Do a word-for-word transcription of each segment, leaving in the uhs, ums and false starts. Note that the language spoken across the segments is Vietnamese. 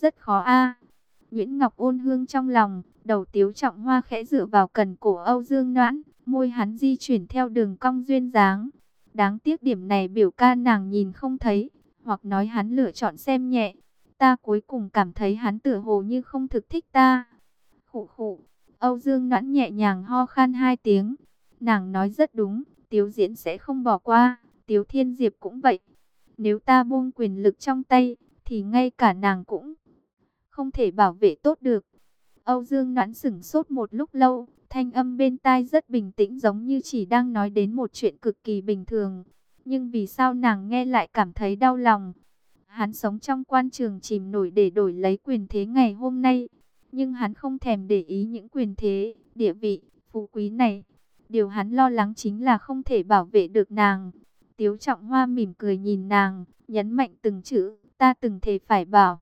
rất khó a. Nguyễn Ngọc ôn hương trong lòng, đầu Tiếu Trọng Hoa khẽ dựa vào cần cổ Âu Dương Noãn, môi hắn di chuyển theo đường cong duyên dáng. Đáng tiếc điểm này biểu ca nàng nhìn không thấy, hoặc nói hắn lựa chọn xem nhẹ. Ta cuối cùng cảm thấy hắn tựa hồ như không thực thích ta. Khụ khụ, Âu Dương Noãn nhẹ nhàng ho khan hai tiếng. Nàng nói rất đúng, Tiếu Diễn sẽ không bỏ qua, Tiếu Thiên Diệp cũng vậy. Nếu ta buông quyền lực trong tay, thì ngay cả nàng cũng không thể bảo vệ tốt được. Âu Dương Noãn sửng sốt một lúc lâu, thanh âm bên tai rất bình tĩnh giống như chỉ đang nói đến một chuyện cực kỳ bình thường. Nhưng vì sao nàng nghe lại cảm thấy đau lòng? Hắn sống trong quan trường chìm nổi để đổi lấy quyền thế ngày hôm nay. Nhưng hắn không thèm để ý những quyền thế, địa vị, phú quý này. Điều hắn lo lắng chính là không thể bảo vệ được nàng. Tiếu Trọng Hoa mỉm cười nhìn nàng, nhấn mạnh từng chữ, ta từng thề phải bảo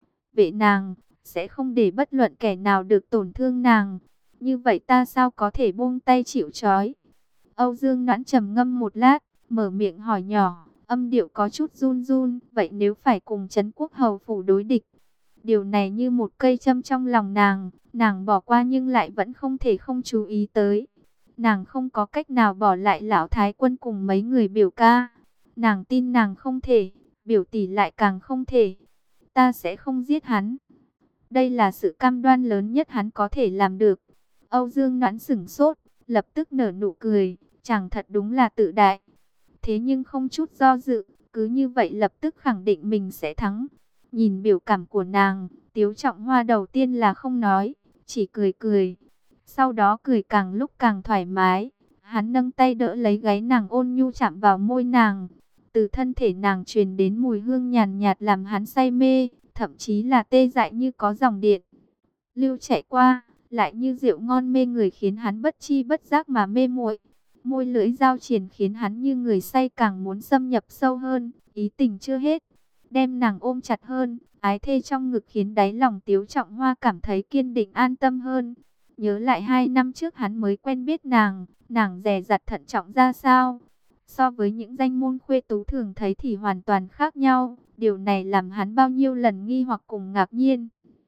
vệ nàng, sẽ không để bất luận kẻ nào được tổn thương nàng. Như vậy ta sao có thể buông tay chịu trói? Âu Dương Noãn trầm ngâm một lát, mở miệng hỏi nhỏ, âm điệu có chút run run. Vậy nếu phải cùng Trấn Quốc Hầu phủ đối địch? Điều này như một cây châm trong lòng nàng, nàng bỏ qua nhưng lại vẫn không thể không chú ý tới. Nàng không có cách nào bỏ lại lão thái quân cùng mấy người biểu ca. Nàng tin nàng không thể, biểu tỷ lại càng không thể. Ta sẽ không giết hắn. Đây là sự cam đoan lớn nhất hắn có thể làm được. Âu Dương Noãn sửng sốt, lập tức nở nụ cười, chàng thật đúng là tự đại. Thế nhưng không chút do dự, cứ như vậy lập tức khẳng định mình sẽ thắng. Nhìn biểu cảm của nàng, Tiếu Trọng Hoa đầu tiên là không nói, chỉ cười cười. Sau đó cười càng lúc càng thoải mái. Hắn nâng tay đỡ lấy gáy nàng ôn nhu chạm vào môi nàng. Từ thân thể nàng truyền đến mùi hương nhàn nhạt làm hắn say mê, thậm chí là tê dại như có dòng điện lưu chạy qua, lại như rượu ngon mê người khiến hắn bất chi bất giác mà mê muội. Môi lưỡi giao triển khiến hắn như người say càng muốn xâm nhập sâu hơn, ý tình chưa hết. Đem nàng ôm chặt hơn, ái thê trong ngực khiến đáy lòng Tiếu Trọng Hoa cảm thấy kiên định an tâm hơn. Nhớ lại hai năm trước hắn mới quen biết nàng, nàng dè dặt thận trọng ra sao. So với những danh môn khuê tú thường thấy thì hoàn toàn khác nhau. Điều này làm hắn bao nhiêu lần nghi hoặc cùng ngạc nhiên.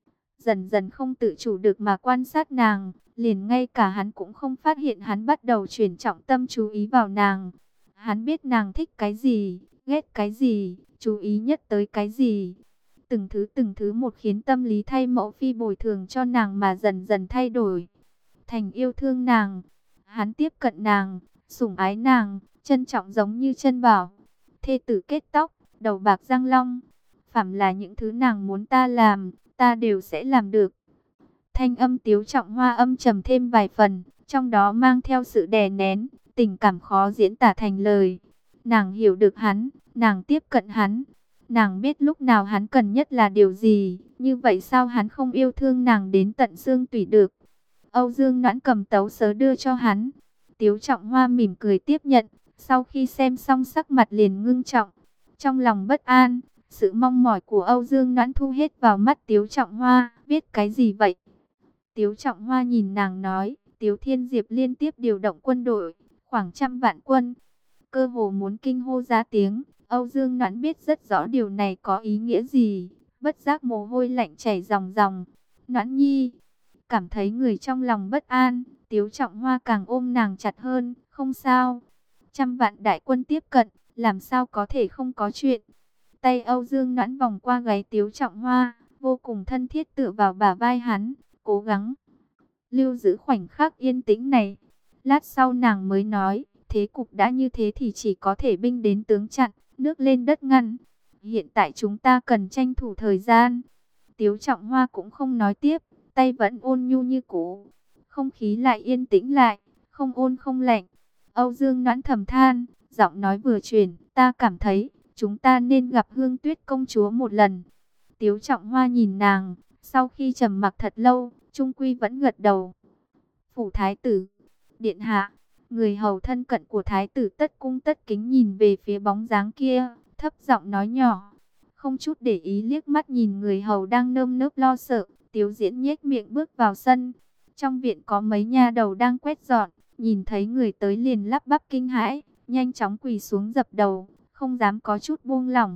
Dần dần không tự chủ được mà quan sát nàng, liền ngay cả hắn cũng không phát hiện hắn bắt đầu chuyển trọng tâm chú ý vào nàng. Hắn biết nàng thích cái gì, ghét cái gì, chú ý nhất tới cái gì. Từng thứ từng thứ một khiến tâm lý thay mẫu phi bồi thường cho nàng mà dần dần thay đổi. Thành yêu thương nàng, hắn tiếp cận nàng, sủng ái nàng, trân trọng giống như chân bảo. Thê tử kết tóc, đầu bạc răng long. Phàm là những thứ nàng muốn ta làm, ta đều sẽ làm được. Thanh âm Tiếu Trọng Hoa âm trầm thêm vài phần, trong đó mang theo sự đè nén, tình cảm khó diễn tả thành lời. Nàng hiểu được hắn, nàng tiếp cận hắn, nàng biết lúc nào hắn cần nhất là điều gì, như vậy sao hắn không yêu thương nàng đến tận xương tủy được. Âu Dương Noãn cầm tấu sớ đưa cho hắn, Tiếu Trọng Hoa mỉm cười tiếp nhận, sau khi xem xong sắc mặt liền ngưng trọng, trong lòng bất an. Sự mong mỏi của Âu Dương Noãn thu hết vào mắt Tiếu Trọng Hoa, biết cái gì vậy? Tiếu Trọng Hoa nhìn nàng nói, Tiếu Thiên Diệp liên tiếp điều động quân đội, khoảng trăm vạn quân, cơ hồ muốn kinh hô ra tiếng. Âu Dương Noãn biết rất rõ điều này có ý nghĩa gì, bất giác mồ hôi lạnh chảy ròng ròng. Noãn nhi, cảm thấy người trong lòng bất an, Tiếu Trọng Hoa càng ôm nàng chặt hơn, không sao. Trăm vạn đại quân tiếp cận, làm sao có thể không có chuyện. Tay Âu Dương Noãn vòng qua gáy Tiếu Trọng Hoa, vô cùng thân thiết tựa vào bả vai hắn, cố gắng lưu giữ khoảnh khắc yên tĩnh này. Lát sau nàng mới nói, thế cục đã như thế thì chỉ có thể binh đến tướng chặn, nước lên đất ngăn. Hiện tại chúng ta cần tranh thủ thời gian. Tiếu Trọng Hoa cũng không nói tiếp, tay vẫn ôn nhu như cũ. Không khí lại yên tĩnh lại, không ôn không lạnh. Âu Dương Noãn thầm than, giọng nói vừa chuyển, ta cảm thấy chúng ta nên gặp Hương Tuyết công chúa một lần. Tiếu Trọng Hoa nhìn nàng, sau khi trầm mặc thật lâu, trung quy vẫn gật đầu. Phủ thái tử, điện hạ, người hầu thân cận của thái tử tất cung tất kính nhìn về phía bóng dáng kia, thấp giọng nói nhỏ, không chút để ý liếc mắt nhìn người hầu đang nơm nớp lo sợ. Tiếu Diễn nhếch miệng bước vào sân. Trong viện có mấy nha đầu đang quét dọn, nhìn thấy người tới liền lắp bắp kinh hãi, nhanh chóng quỳ xuống dập đầu, không dám có chút buông lỏng.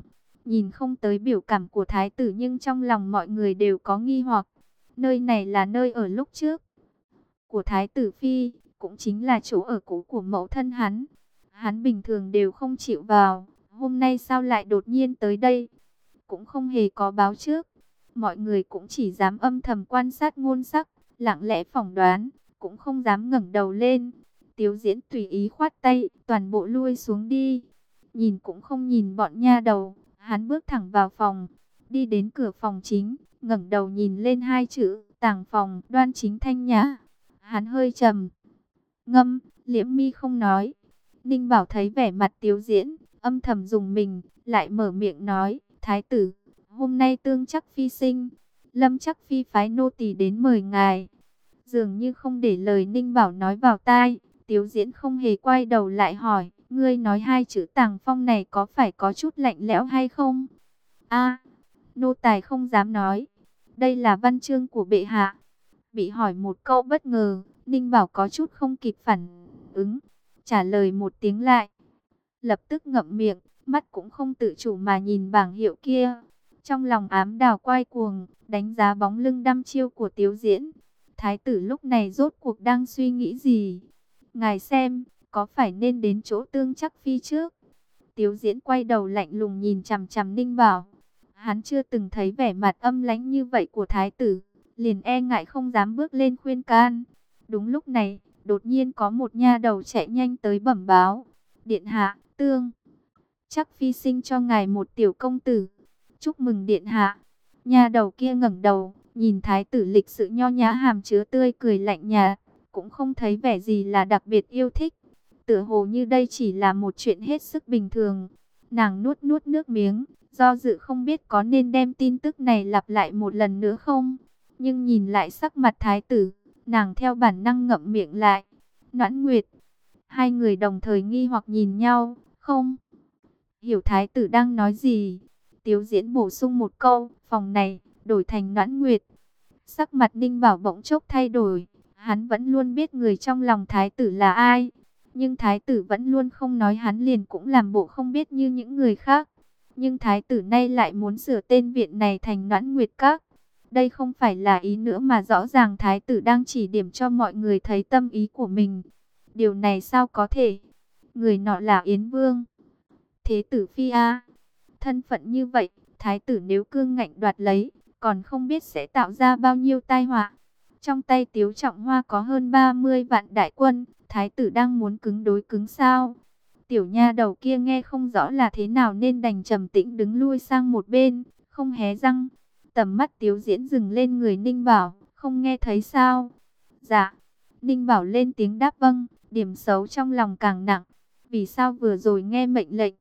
Nhìn không tới biểu cảm của thái tử nhưng trong lòng mọi người đều có nghi hoặc. Nơi này là nơi ở lúc trước của thái tử phi, cũng chính là chỗ ở cũ của mẫu thân hắn. Hắn bình thường đều không chịu vào, hôm nay sao lại đột nhiên tới đây? Cũng không hề có báo trước. Mọi người cũng chỉ dám âm thầm quan sát ngôn sắc, lặng lẽ phỏng đoán, cũng không dám ngẩng đầu lên. Tiếu Diễn tùy ý khoát tay, toàn bộ lui xuống đi. Nhìn cũng không nhìn bọn nha đầu, hắn bước thẳng vào phòng, đi đến cửa phòng chính, ngẩng đầu nhìn lên hai chữ tàng phòng, đoan chính thanh nhã. Hắn hơi trầm ngâm, liễm mi không nói. Ninh Bảo thấy vẻ mặt Tiếu Diễn, âm thầm dùng mình, lại mở miệng nói, thái tử, hôm nay Tương Chắc Phi sinh, Lâm Chắc Phi phái nô tỳ đến mời ngài. Dường như không để lời Ninh Bảo nói vào tai, Tiếu Diễn không hề quay đầu lại hỏi, ngươi nói hai chữ tàng phong này có phải có chút lạnh lẽo hay không? A, nô tài không dám nói, đây là văn chương của bệ hạ. Bị hỏi một câu bất ngờ, Ninh Bảo có chút không kịp phản ứng, trả lời một tiếng lại. Lập tức ngậm miệng, mắt cũng không tự chủ mà nhìn bảng hiệu kia. Trong lòng ám đào quay cuồng, đánh giá bóng lưng đăm chiêu của Tiếu Diễn. Thái tử lúc này rốt cuộc đang suy nghĩ gì? Ngài xem, có phải nên đến chỗ Tương Chắc Phi trước? Tiếu Diễn quay đầu lạnh lùng nhìn chằm chằm Ninh Bảo. Hắn chưa từng thấy vẻ mặt âm lãnh như vậy của thái tử, liền e ngại không dám bước lên khuyên can. Đúng lúc này, đột nhiên có một nha đầu chạy nhanh tới bẩm báo. Điện hạ, Tương Chắc Phi sinh cho ngài một tiểu công tử. Chúc mừng điện hạ. Nha đầu kia ngẩng đầu, nhìn thái tử lịch sự nho nhã hàm chứa tươi cười lạnh nhạt, cũng không thấy vẻ gì là đặc biệt yêu thích. Tựa hồ như đây chỉ là một chuyện hết sức bình thường. Nàng nuốt nuốt nước miếng, do dự không biết có nên đem tin tức này lặp lại một lần nữa không. Nhưng nhìn lại sắc mặt thái tử, nàng theo bản năng ngậm miệng lại. Noãn Nguyệt. Hai người đồng thời nghi hoặc nhìn nhau, không hiểu thái tử đang nói gì. Tiếu Diễn bổ sung một câu, phòng này đổi thành Noãn Nguyệt. Sắc mặt Ninh Bảo bỗng chốc thay đổi. Hắn vẫn luôn biết người trong lòng thái tử là ai, nhưng thái tử vẫn luôn không nói, hắn liền cũng làm bộ không biết như những người khác. Nhưng thái tử nay lại muốn sửa tên viện này thành Noãn Nguyệt Các. Đây không phải là ý nữa mà rõ ràng thái tử đang chỉ điểm cho mọi người thấy tâm ý của mình. Điều này sao có thể? Người nọ là Yến Vương, Thế tử Phi A. Thân phận như vậy, thái tử nếu cương ngạnh đoạt lấy, còn không biết sẽ tạo ra bao nhiêu tai họa. Trong tay Tiếu Trọng Hoa có hơn ba mươi vạn đại quân, thái tử đang muốn cứng đối cứng sao? Tiểu nha đầu kia nghe không rõ là thế nào nên đành trầm tĩnh đứng lui sang một bên, không hé răng. Tầm mắt Tiếu Diễn dừng lên người Ninh Bảo, không nghe thấy sao? Dạ. Ninh Bảo lên tiếng đáp vâng, điểm xấu trong lòng càng nặng. Vì sao vừa rồi nghe mệnh lệnh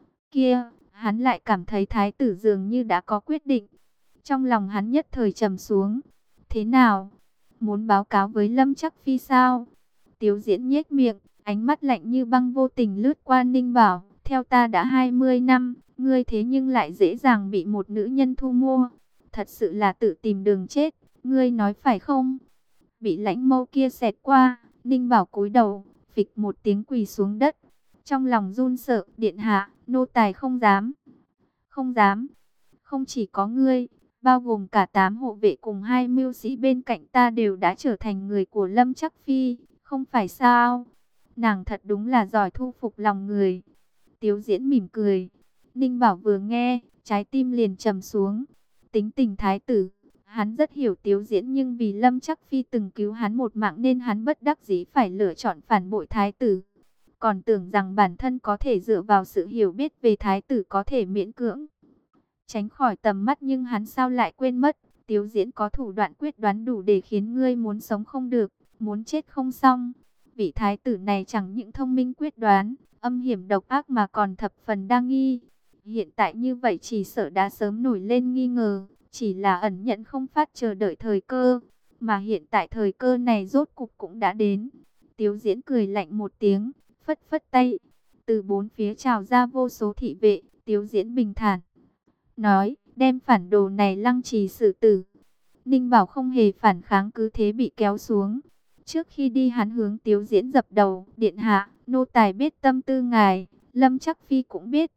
kia, hắn lại cảm thấy thái tử dường như đã có quyết định. Trong lòng hắn nhất thời trầm xuống. Thế nào? Muốn báo cáo với Lâm Chắc Phi sao? Tiếu Diễn nhếch miệng, ánh mắt lạnh như băng vô tình lướt qua Ninh Bảo. Theo ta đã hai mươi năm, ngươi thế nhưng lại dễ dàng bị một nữ nhân thu mua. Thật sự là tự tìm đường chết, ngươi nói phải không? Bị lãnh mâu kia xẹt qua, Ninh Bảo cúi đầu, phịch một tiếng quỳ xuống đất. Trong lòng run sợ, điện hạ, nô tài không dám. Không dám. Không chỉ có ngươi, bao gồm cả tám hộ vệ cùng hai mưu sĩ bên cạnh ta đều đã trở thành người của Lâm Chắc Phi, không phải sao? Nàng thật đúng là giỏi thu phục lòng người. Tiếu Diễn mỉm cười. Ninh Bảo vừa nghe, trái tim liền trầm xuống. Tính tình thái tử, hắn rất hiểu Tiếu Diễn, nhưng vì Lâm Chắc Phi từng cứu hắn một mạng nên hắn bất đắc dĩ phải lựa chọn phản bội thái tử. Còn tưởng rằng bản thân có thể dựa vào sự hiểu biết về thái tử có thể miễn cưỡng tránh khỏi tầm mắt, nhưng hắn sao lại quên mất, Tiếu Diễn có thủ đoạn quyết đoán đủ để khiến ngươi muốn sống không được, muốn chết không xong. Vị thái tử này chẳng những thông minh quyết đoán, âm hiểm độc ác mà còn thập phần đa nghi. Hiện tại như vậy chỉ sợ đã sớm nổi lên nghi ngờ, chỉ là ẩn nhẫn không phát chờ đợi thời cơ. Mà hiện tại thời cơ này rốt cục cũng đã đến. Tiếu Diễn cười lạnh một tiếng, phất phất tay. Từ bốn phía trào ra vô số thị vệ, Tiếu Diễn bình thản nói, đem phản đồ này lăng trì xử tử. Ninh Bảo không hề phản kháng, cứ thế bị kéo xuống. Trước khi đi hắn hướng Tiếu Diễn dập đầu, điện hạ, nô tài biết tâm tư ngài, Lâm Chắc Phi cũng biết.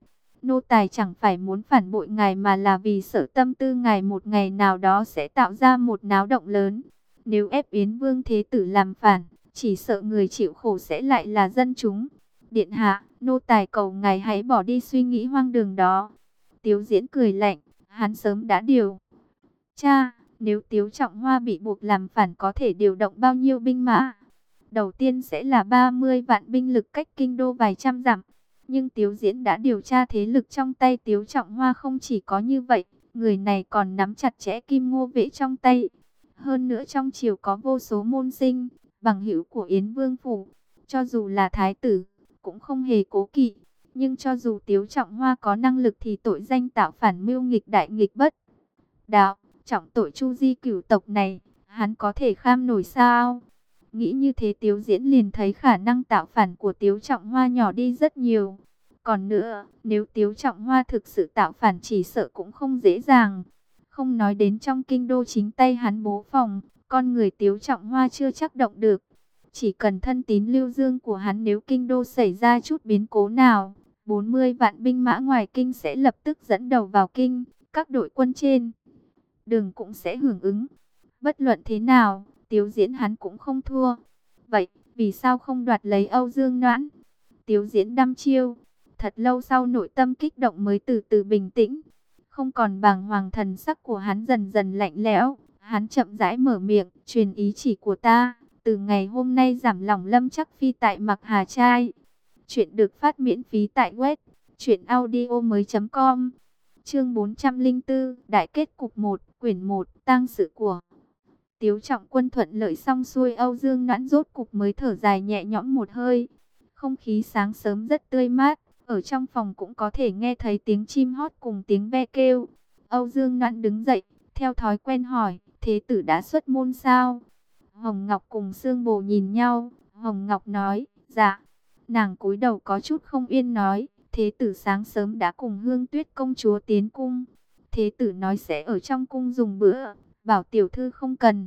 Nô tài chẳng phải muốn phản bội ngài mà là vì sợ tâm tư ngài một ngày nào đó sẽ tạo ra một náo động lớn. Nếu ép Yến Vương Thế Tử làm phản, chỉ sợ người chịu khổ sẽ lại là dân chúng. Điện hạ, nô tài cầu ngài hãy bỏ đi suy nghĩ hoang đường đó. Tiếu Diễn cười lạnh, hắn sớm đã điều. Cha, nếu Tiếu Trọng Hoa bị buộc làm phản có thể điều động bao nhiêu binh mã? Đầu tiên sẽ là ba mươi vạn binh lực cách kinh đô vài trăm dặm. Nhưng Tiếu Diễn đã điều tra thế lực trong tay Tiếu Trọng Hoa, không chỉ có như vậy, người này còn nắm chặt chẽ Kim Ngô Vệ trong tay. Hơn nữa trong triều có vô số môn sinh, bằng hữu của Yến Vương Phủ, cho dù là thái tử, cũng không hề cố kỵ. Nhưng cho dù Tiếu Trọng Hoa có năng lực thì tội danh tạo phản mưu nghịch đại nghịch bất đạo, trọng tội chu di cửu tộc này, hắn có thể kham nổi sao? Nghĩ như thế Tiếu Diễn liền thấy khả năng tạo phản của Tiếu Trọng Hoa nhỏ đi rất nhiều. Còn nữa, nếu Tiếu Trọng Hoa thực sự tạo phản chỉ sợ cũng không dễ dàng. Không nói đến trong kinh đô chính tay hắn bố phòng, con người Tiếu Trọng Hoa chưa chắc động được. Chỉ cần thân tín Lưu Dương của hắn, nếu kinh đô xảy ra chút biến cố nào, bốn mươi vạn binh mã ngoài kinh sẽ lập tức dẫn đầu vào kinh, các đội quân trên đường cũng sẽ hưởng ứng. Bất luận thế nào, Tiếu Diễn hắn cũng không thua. Vậy, vì sao không đoạt lấy Âu Dương Noãn? Tiếu Diễn đăm chiêu. Thật lâu sau nội tâm kích động mới từ từ bình tĩnh. Không còn bàng hoàng, thần sắc của hắn dần dần lạnh lẽo. Hắn chậm rãi mở miệng, truyền ý chỉ của ta. Từ ngày hôm nay giảm lòng Lâm Chắc Phi tại Mặc Hà Trai. Chuyện được phát miễn phí tại web truyện audio mới chấm com. Chương bốn trăm lẻ bốn, Đại kết cục một, quyển một, tang sự của Tiếu Trọng Quân thuận lợi xong xuôi, Âu Dương Noãn rốt cục mới thở dài nhẹ nhõm một hơi. Không khí sáng sớm rất tươi mát, ở trong phòng cũng có thể nghe thấy tiếng chim hót cùng tiếng ve kêu. Âu Dương Noãn đứng dậy, theo thói quen hỏi, thế tử đã xuất môn sao? Hồng Ngọc cùng Sương Bồ nhìn nhau, Hồng Ngọc nói, dạ. Nàng cúi đầu có chút không yên nói, thế tử sáng sớm đã cùng Hương Tuyết công chúa tiến cung. Thế tử nói sẽ ở trong cung dùng bữa, bảo tiểu thư không cần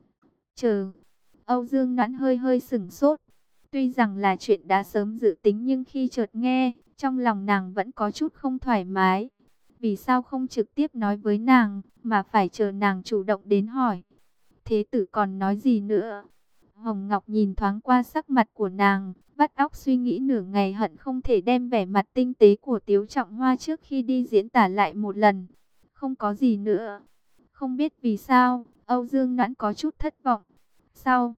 chờ. Âu Dương Noãn hơi hơi sửng sốt. Tuy rằng là chuyện đã sớm dự tính, nhưng khi chợt nghe, trong lòng nàng vẫn có chút không thoải mái. Vì sao không trực tiếp nói với nàng, mà phải chờ nàng chủ động đến hỏi? Thế tử còn nói gì nữa? Hồng Ngọc nhìn thoáng qua sắc mặt của nàng, vắt óc suy nghĩ nửa ngày, hận không thể đem vẻ mặt tinh tế của Tiếu Trọng Hoa trước khi đi diễn tả lại một lần. Không có gì nữa. Không biết vì sao, Âu Dương Noãn có chút thất vọng. Sau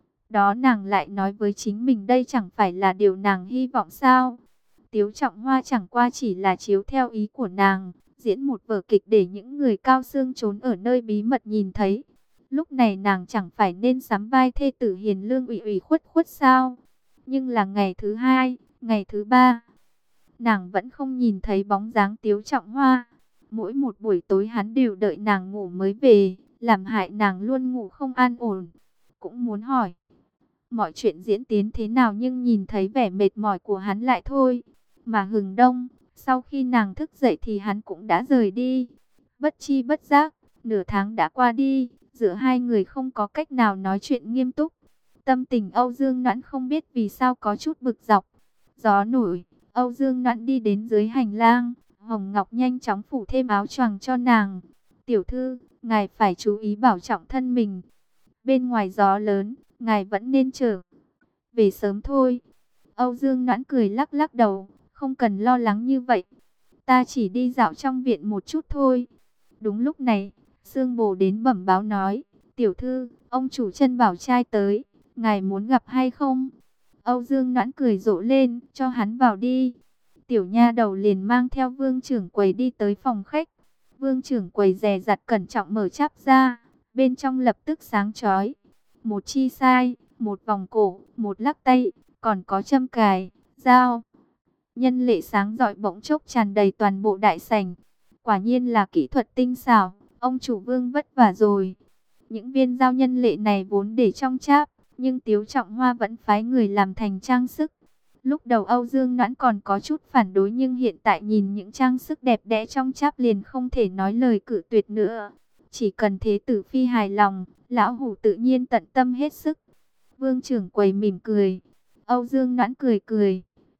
đó nàng lại nói với chính mình, đây chẳng phải là điều nàng hy vọng sao? Tiếu Trọng Hoa chẳng qua chỉ là chiếu theo ý của nàng, diễn một vở kịch để những người cao xương trốn ở nơi bí mật nhìn thấy. Lúc này nàng chẳng phải nên sắm vai thê tử hiền lương ủy ủy khuất khuất sao? Nhưng là ngày thứ hai, ngày thứ ba, nàng vẫn không nhìn thấy bóng dáng Tiếu Trọng Hoa. Mỗi một buổi tối hắn đều đợi nàng ngủ mới về, làm hại nàng luôn ngủ không an ổn. Cũng muốn hỏi mọi chuyện diễn tiến thế nào, nhưng nhìn thấy vẻ mệt mỏi của hắn lại thôi. Mà hừng đông, sau khi nàng thức dậy thì hắn cũng đã rời đi. Bất chi bất giác, nửa tháng đã qua đi, giữa hai người không có cách nào nói chuyện nghiêm túc. Tâm tình Âu Dương Noãn không biết vì sao có chút bực dọc. Gió nổi, Âu Dương Noãn đi đến dưới hành lang, Hồng Ngọc nhanh chóng phủ thêm áo choàng cho nàng. Tiểu thư, ngài phải chú ý bảo trọng thân mình. Bên ngoài gió lớn, ngài vẫn nên trở về sớm thôi. Âu Dương Noãn cười lắc lắc đầu, không cần lo lắng như vậy. Ta chỉ đi dạo trong viện một chút thôi. Đúng lúc này, Sương Bồ đến bẩm báo nói, tiểu thư, ông chủ Trân Bảo trai tới, ngài muốn gặp hay không? Âu Dương Noãn cười rộ lên, cho hắn vào đi. Tiểu nha đầu liền mang theo Vương trưởng quầy đi tới phòng khách. Vương trưởng quầy dè dặt cẩn trọng mở cháp ra, bên trong lập tức sáng chói. Một chi sai, một vòng cổ, một lắc tay, còn có châm cài, dao. Nhân lệ sáng rọi bỗng chốc tràn đầy toàn bộ đại sảnh. Quả nhiên là kỹ thuật tinh xảo, ông chủ Vương vất vả rồi. Những viên dao nhân lệ này vốn để trong cháp, nhưng Tiếu Trọng Hoa vẫn phái người làm thành trang sức. Lúc đầu Âu Dương Noãn còn có chút phản đối, nhưng hiện tại nhìn những trang sức đẹp đẽ trong cháp liền không thể nói lời cự tuyệt nữa. Chỉ cần thế tử phi hài lòng, lão hủ tự nhiên tận tâm hết sức. Vương trưởng quầy mỉm cười, Âu Dương Noãn cười cười.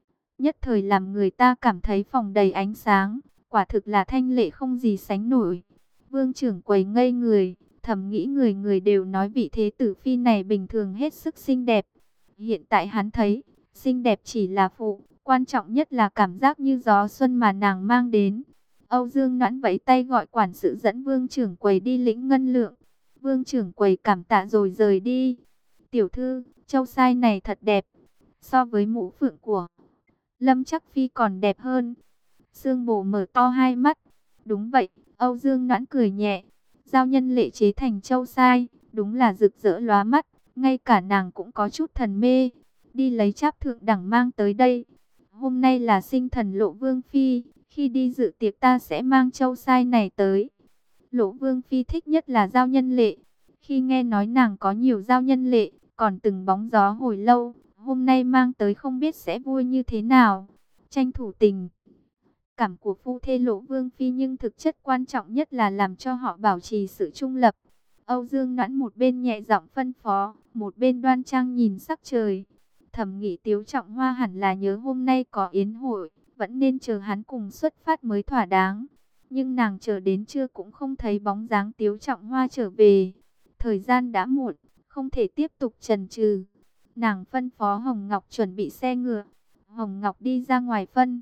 nhất thời làm người ta cảm thấy phòng đầy ánh sáng, quả thực là thanh lệ không gì sánh nổi. Vương trưởng quầy ngây người, thầm nghĩ người người đều nói vị thế tử phi này bình thường hết sức xinh đẹp. Hiện tại hắn thấy, xinh đẹp chỉ là phụ, quan trọng nhất là cảm giác như gió xuân mà nàng mang đến. Âu Dương Noãn vẫy tay gọi quản sự dẫn Vương trưởng quầy đi lĩnh ngân lượng. Vương trưởng quầy cảm tạ rồi rời đi. Tiểu thư, châu sai này thật đẹp, so với mũ phượng của Lâm Chắc Phi còn đẹp hơn. Sương Bồ mở to hai mắt. Đúng vậy, Âu Dương Noãn cười nhẹ. Giao nhân lệ chế thành châu sai, đúng là rực rỡ lóa mắt, ngay cả nàng cũng có chút thần mê. Đi lấy cháp thượng đẳng mang tới đây. Hôm nay là sinh thần Lộ Vương Phi, khi đi dự tiệc ta sẽ mang châu sai này tới. Lộ Vương Phi thích nhất là giao nhân lệ. Khi nghe nói nàng có nhiều giao nhân lệ, còn từng bóng gió hồi lâu, hôm nay mang tới không biết sẽ vui như thế nào. Tranh thủ tình cảm của phu thê Lộ Vương Phi, nhưng thực chất quan trọng nhất là làm cho họ bảo trì sự trung lập. Âu Dương Noãn một bên nhẹ giọng phân phó, một bên đoan trang nhìn sắc trời. Thầm nghĩ Tiếu Trọng Hoa hẳn là nhớ hôm nay có yến hội, vẫn nên chờ hắn cùng xuất phát mới thỏa đáng. Nhưng nàng chờ đến trưa cũng không thấy bóng dáng Tiếu Trọng Hoa trở về. Thời gian đã muộn, không thể tiếp tục chần chừ. Nàng phân phó Hồng Ngọc chuẩn bị xe ngựa. Hồng Ngọc đi ra ngoài phân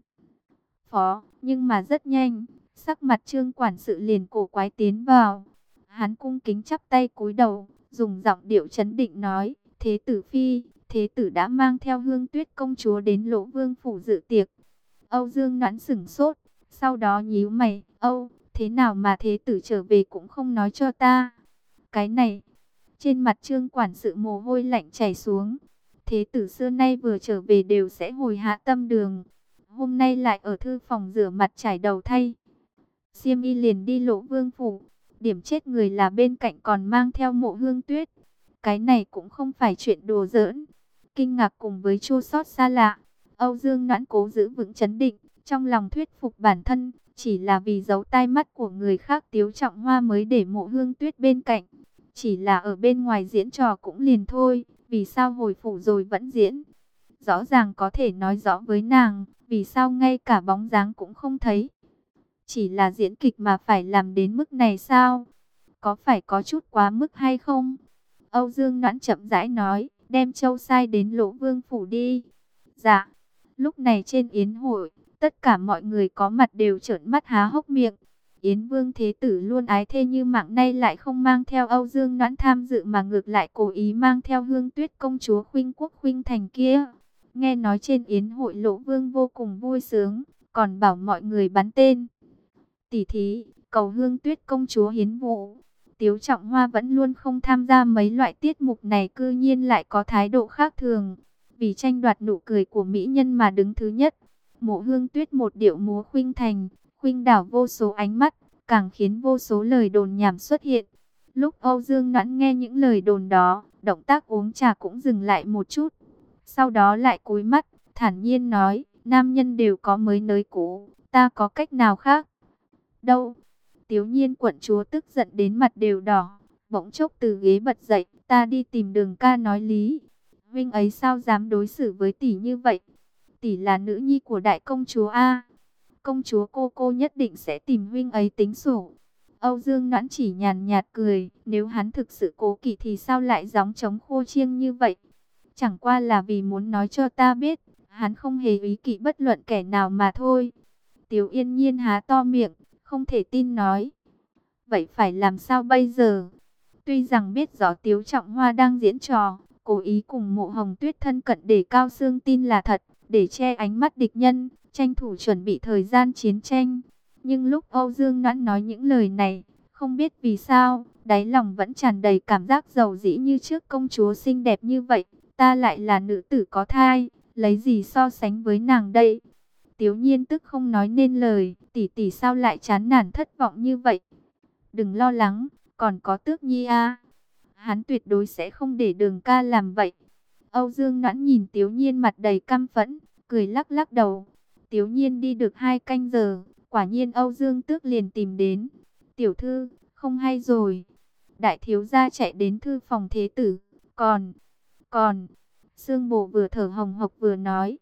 phó, nhưng mà rất nhanh, sắc mặt Trương quản sự liền cổ quái tiến vào. Hắn cung kính chắp tay cúi đầu, dùng giọng điệu trấn định nói: "Thế tử phi, thế tử đã mang theo Hương Tuyết công chúa đến Lỗ Vương phủ dự tiệc." Âu Dương Noãn sửng sốt, sau đó nhíu mày: "Âu, thế nào mà thế tử trở về cũng không nói cho ta?" Cái này, trên mặt Trương quản sự mồ hôi lạnh chảy xuống. Thế tử xưa nay vừa trở về đều sẽ hồi hạ tâm đường, hôm nay lại ở thư phòng rửa mặt trải đầu thay xiêm y liền đi Lỗ Vương phủ. Điểm chết người là bên cạnh còn mang theo Mộ Hương Tuyết. Cái này cũng không phải chuyện đùa giỡn. Kinh ngạc cùng với chua xót xa lạ, Âu Dương Noãn cố giữ vững trấn định, trong lòng thuyết phục bản thân, chỉ là vì giấu tai mắt của người khác Tiếu Trọng Hoa mới để Mộ Hương Tuyết bên cạnh. Chỉ là ở bên ngoài diễn trò cũng liền thôi, vì sao hồi phủ rồi vẫn diễn? Rõ ràng có thể nói rõ với nàng, vì sao ngay cả bóng dáng cũng không thấy? Chỉ là diễn kịch mà phải làm đến mức này sao? Có phải có chút quá mức hay không? Âu Dương Noãn chậm rãi nói, đem châu sai đến Lỗ Vương phủ đi. Dạ. Lúc này trên yến hội, tất cả mọi người có mặt đều trợn mắt há hốc miệng. Yến Vương thế tử luôn ái thê như mạng nay lại không mang theo Âu Dương Noãn tham dự, mà ngược lại cố ý mang theo Hương Tuyết công chúa khuynh quốc khuynh thành kia. Nghe nói trên yến hội Lỗ Vương vô cùng vui sướng, còn bảo mọi người bắn tên tỉ thí, cầu Hương Tuyết công chúa hiến vụ. Tiếu Trọng Hoa vẫn luôn không tham gia mấy loại tiết mục này, cư nhiên lại có thái độ khác thường. Vì tranh đoạt nụ cười của mỹ nhân mà đứng thứ nhất. Mộ Hương Tuyết một điệu múa khuynh thành, khuynh đảo vô số ánh mắt, càng khiến vô số lời đồn nhảm xuất hiện. Lúc Âu Dương Noãn nghe những lời đồn đó, động tác uống trà cũng dừng lại một chút. Sau đó lại cúi mắt, thản nhiên nói, nam nhân đều có mới nới cũ, ta có cách nào khác? Đâu? Tiếu Nhiên quận chúa tức giận đến mặt đều đỏ, bỗng chốc từ ghế bật dậy, ta đi tìm Đường ca nói lý. Huynh ấy sao dám đối xử với tỷ như vậy? Tỷ là nữ nhi của đại công chúa A. Công chúa cô cô nhất định sẽ tìm huynh ấy tính sổ. Âu Dương Noãn chỉ nhàn nhạt cười, nếu hắn thực sự cố kỵ thì sao lại gióng trống khô chiêng như vậy? Chẳng qua là vì muốn nói cho ta biết, hắn không hề ý kỵ bất luận kẻ nào mà thôi. Tiếu Yên Nhiên há to miệng, không thể tin nói. Vậy phải làm sao bây giờ? Tuy rằng biết rõ Tiếu Trọng Hoa đang diễn trò, cố ý cùng Mộ Hồng Tuyết thân cận để Cao Xương tin là thật, để che ánh mắt địch nhân, tranh thủ chuẩn bị thời gian chiến tranh. Nhưng lúc Âu Dương Noãn nói những lời này, không biết vì sao, đáy lòng vẫn tràn đầy cảm giác giàu dĩ như trước. Công chúa xinh đẹp như vậy, ta lại là nữ tử có thai, lấy gì so sánh với nàng đây? Tiếu Nhiên tức không nói nên lời, tỷ tỷ sao lại chán nản thất vọng như vậy? Đừng lo lắng, còn có Tước Nhi a, hắn tuyệt đối sẽ không để Đường ca làm vậy. Âu Dương Noãn nhìn Tiếu Nhiên mặt đầy căm phẫn, cười lắc lắc đầu. Tiếu Nhiên đi được hai canh giờ, quả nhiên Âu Dương Tước liền tìm đến. Tiểu thư, không hay rồi. Đại thiếu gia chạy đến thư phòng thế tử, còn, còn, Sương Bồ vừa thở hồng hộc vừa nói.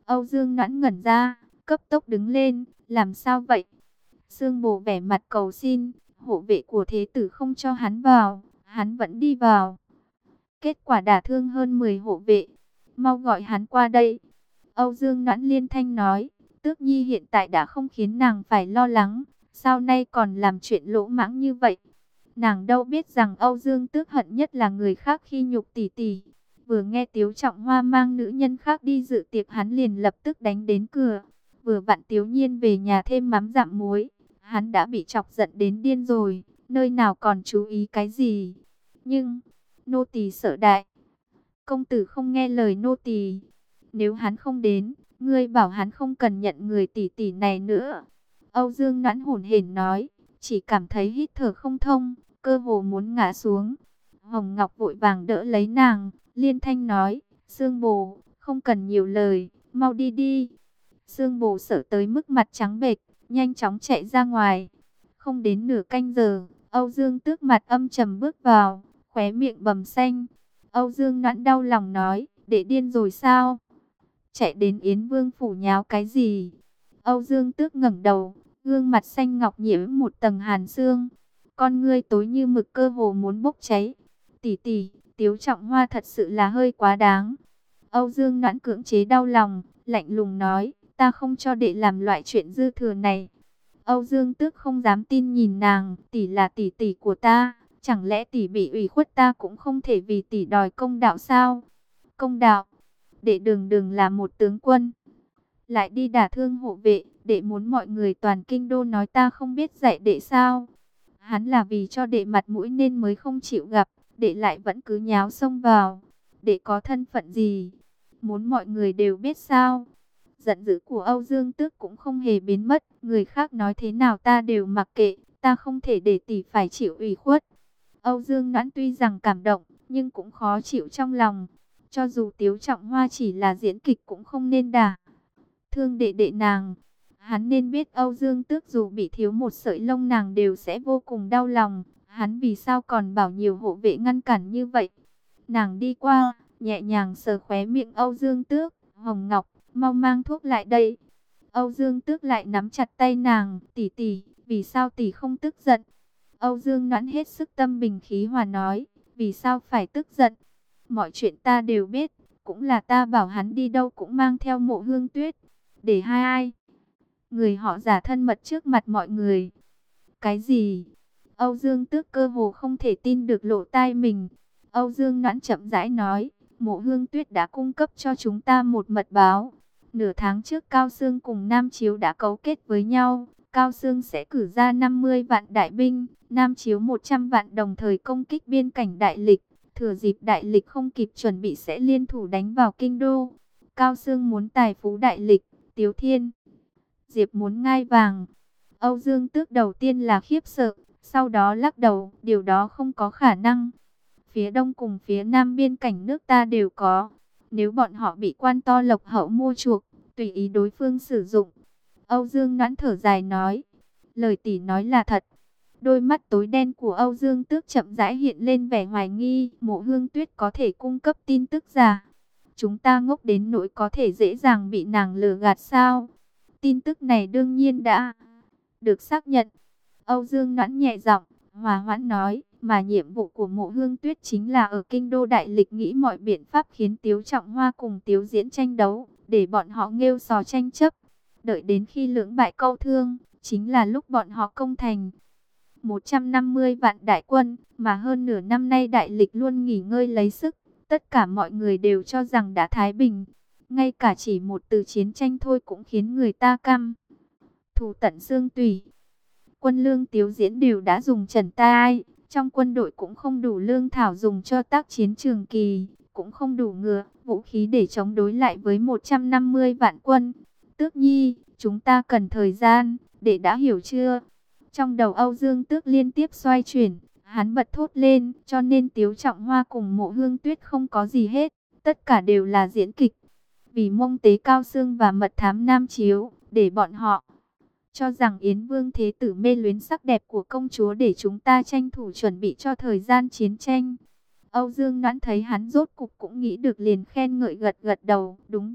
Âu Dương Noãn ngẩn ra, cấp tốc đứng lên, làm sao vậy? Sương Bồ vẻ mặt cầu xin, hộ vệ của thế tử không cho hắn vào, hắn vẫn đi vào. Kết quả đả thương hơn mười hộ vệ, mau gọi hắn qua đây. Âu Dương Noãn liên thanh nói, Tước Nhi hiện tại đã không khiến nàng phải lo lắng, sao nay còn làm chuyện lỗ mãng như vậy? Nàng đâu biết rằng Âu Dương Tước hận nhất là người khác khi nhục tỷ tỷ. Vừa nghe Tiếu Trọng Hoa mang nữ nhân khác đi dự tiệc, hắn liền lập tức đánh đến cửa. Vừa vặn Tiếu Nhiên về nhà thêm mắm dặm muối, hắn đã bị chọc giận đến điên rồi, nơi nào còn chú ý cái gì. Nhưng nô tỳ sợ đại công tử không nghe lời nô tỳ, nếu hắn không đến, ngươi bảo hắn không cần nhận người tỷ tỷ này nữa. Âu Dương Noãn hổn hển nói, chỉ cảm thấy hít thở không thông, cơ hồ muốn ngã xuống. Hồng Ngọc vội vàng đỡ lấy nàng, liên thanh nói, Sương Bồ, không cần nhiều lời, mau đi đi. Sương Bồ sợ tới mức mặt trắng bệch, nhanh chóng chạy ra ngoài. Không đến nửa canh giờ, Âu Dương Tước mặt âm trầm bước vào, khóe miệng bầm xanh. Âu Dương Noãn đau lòng nói, đệ điên rồi sao? Chạy đến Yến Vương phủ nháo cái gì? Âu Dương Tước ngẩng đầu, gương mặt xanh ngọc nhiễm một tầng hàn xương, con ngươi tối như mực cơ hồ muốn bốc cháy. Tỷ tỷ, Tiếu Trọng Hoa thật sự là hơi quá đáng. Âu Dương Noãn cưỡng chế đau lòng, lạnh lùng nói, ta không cho đệ làm loại chuyện dư thừa này. Âu Dương Tước không dám tin nhìn nàng, tỷ là tỷ tỷ của ta, chẳng lẽ tỷ bị ủy khuất ta cũng không thể vì tỷ đòi công đạo sao? Công đạo? Đệ đường đường là một tướng quân, lại đi đả thương hộ vệ, đệ muốn mọi người toàn kinh đô nói ta không biết dạy đệ sao? Hắn là vì cho đệ mặt mũi nên mới không chịu gặp, đệ lại vẫn cứ nháo xông vào. Đệ có thân phận gì? Muốn mọi người đều biết sao? Giận dữ của Âu Dương Tước cũng không hề biến mất, người khác nói thế nào ta đều mặc kệ, ta không thể để tỷ phải chịu ủy khuất. Âu Dương Noãn tuy rằng cảm động, nhưng cũng khó chịu trong lòng. Cho dù Tiếu Trọng Hoa chỉ là diễn kịch cũng không nên đả thương đệ đệ nàng. Hắn nên biết Âu Dương Tước dù bị thiếu một sợi lông nàng đều sẽ vô cùng đau lòng. Hắn vì sao còn bảo nhiều hộ vệ ngăn cản như vậy? Nàng đi qua, nhẹ nhàng sờ khóe miệng Âu Dương Tước. Hồng Ngọc, mau mang thuốc lại đây. Âu Dương Tước lại nắm chặt tay nàng. Tỷ tỷ, vì sao tỷ không tức giận? Âu Dương Noãn hết sức tâm bình khí hòa nói, vì sao phải tức giận? Mọi chuyện ta đều biết, cũng là ta bảo hắn đi đâu cũng mang theo Mộ Hương Tuyết, để hai ai người họ giả thân mật trước mặt mọi người. Cái gì? Âu Dương Tước cơ hồ không thể tin được lỗ tai mình. Âu Dương Noãn chậm rãi nói, Mộ Hương Tuyết đã cung cấp cho chúng ta một mật báo. Nửa tháng trước Cao Xương cùng Nam Chiếu đã cấu kết với nhau. Cao Xương sẽ cử ra năm mươi vạn đại binh, Nam Chiếu một trăm vạn đồng thời công kích biên cảnh Đại Lịch. Thừa dịp Đại Lịch không kịp chuẩn bị sẽ liên thủ đánh vào kinh đô. Cao Xương muốn tài phú Đại Lịch, Tiếu Thiên Diệp muốn ngai vàng. Âu Dương Tước đầu tiên là khiếp sợ, sau đó lắc đầu, điều đó không có khả năng. Phía đông cùng phía nam biên cảnh nước ta đều có. Nếu bọn họ bị quan to lộc hậu mua chuộc, tùy ý đối phương sử dụng. Âu Dương Noãn thở dài nói, lời tỷ nói là thật. Đôi mắt tối đen của Âu Dương Tước chậm rãi hiện lên vẻ hoài nghi, Mộ Hương Tuyết có thể cung cấp tin tức giả. Chúng ta ngốc đến nỗi có thể dễ dàng bị nàng lừa gạt sao? Tin tức này đương nhiên đã được xác nhận. Âu Dương Noãn nhẹ giọng, hòa hoãn nói, mà nhiệm vụ của Mộ Hương Tuyết chính là ở kinh đô Đại Lịch nghĩ mọi biện pháp khiến Tiếu Trọng Hoa cùng Tiếu Diễn tranh đấu, để bọn họ nghêu sò tranh chấp. Đợi đến khi lưỡng bại câu thương, chính là lúc bọn họ công thành. một trăm năm mươi vạn đại quân, mà hơn nửa năm nay Đại Lịch luôn nghỉ ngơi lấy sức. Tất cả mọi người đều cho rằng đã thái bình. Ngay cả chỉ một từ chiến tranh thôi cũng khiến người ta căm thù tận xương tủy. Quân lương Tiếu Diễn đều đã dùng trần tai. Trong quân đội cũng không đủ lương thảo dùng cho tác chiến trường kỳ. Cũng không đủ ngựa, vũ khí để chống đối lại với một trăm năm mươi vạn quân. Tước Nhi, chúng ta cần thời gian, để đã hiểu chưa? Trong đầu Âu Dương Tước liên tiếp xoay chuyển, hắn bật thốt lên, cho nên Tiếu Trọng Hoa cùng Mộ Hương Tuyết không có gì hết, tất cả đều là diễn kịch. Vì mông tế Cao Xương và mật thám Nam Chiếu, để bọn họ cho rằng Yến Vương Thế Tử mê luyến sắc đẹp của công chúa để chúng ta tranh thủ chuẩn bị cho thời gian chiến tranh. Âu Dương Noãn thấy hắn rốt cục cũng nghĩ được liền khen ngợi gật gật đầu, đúng vậy,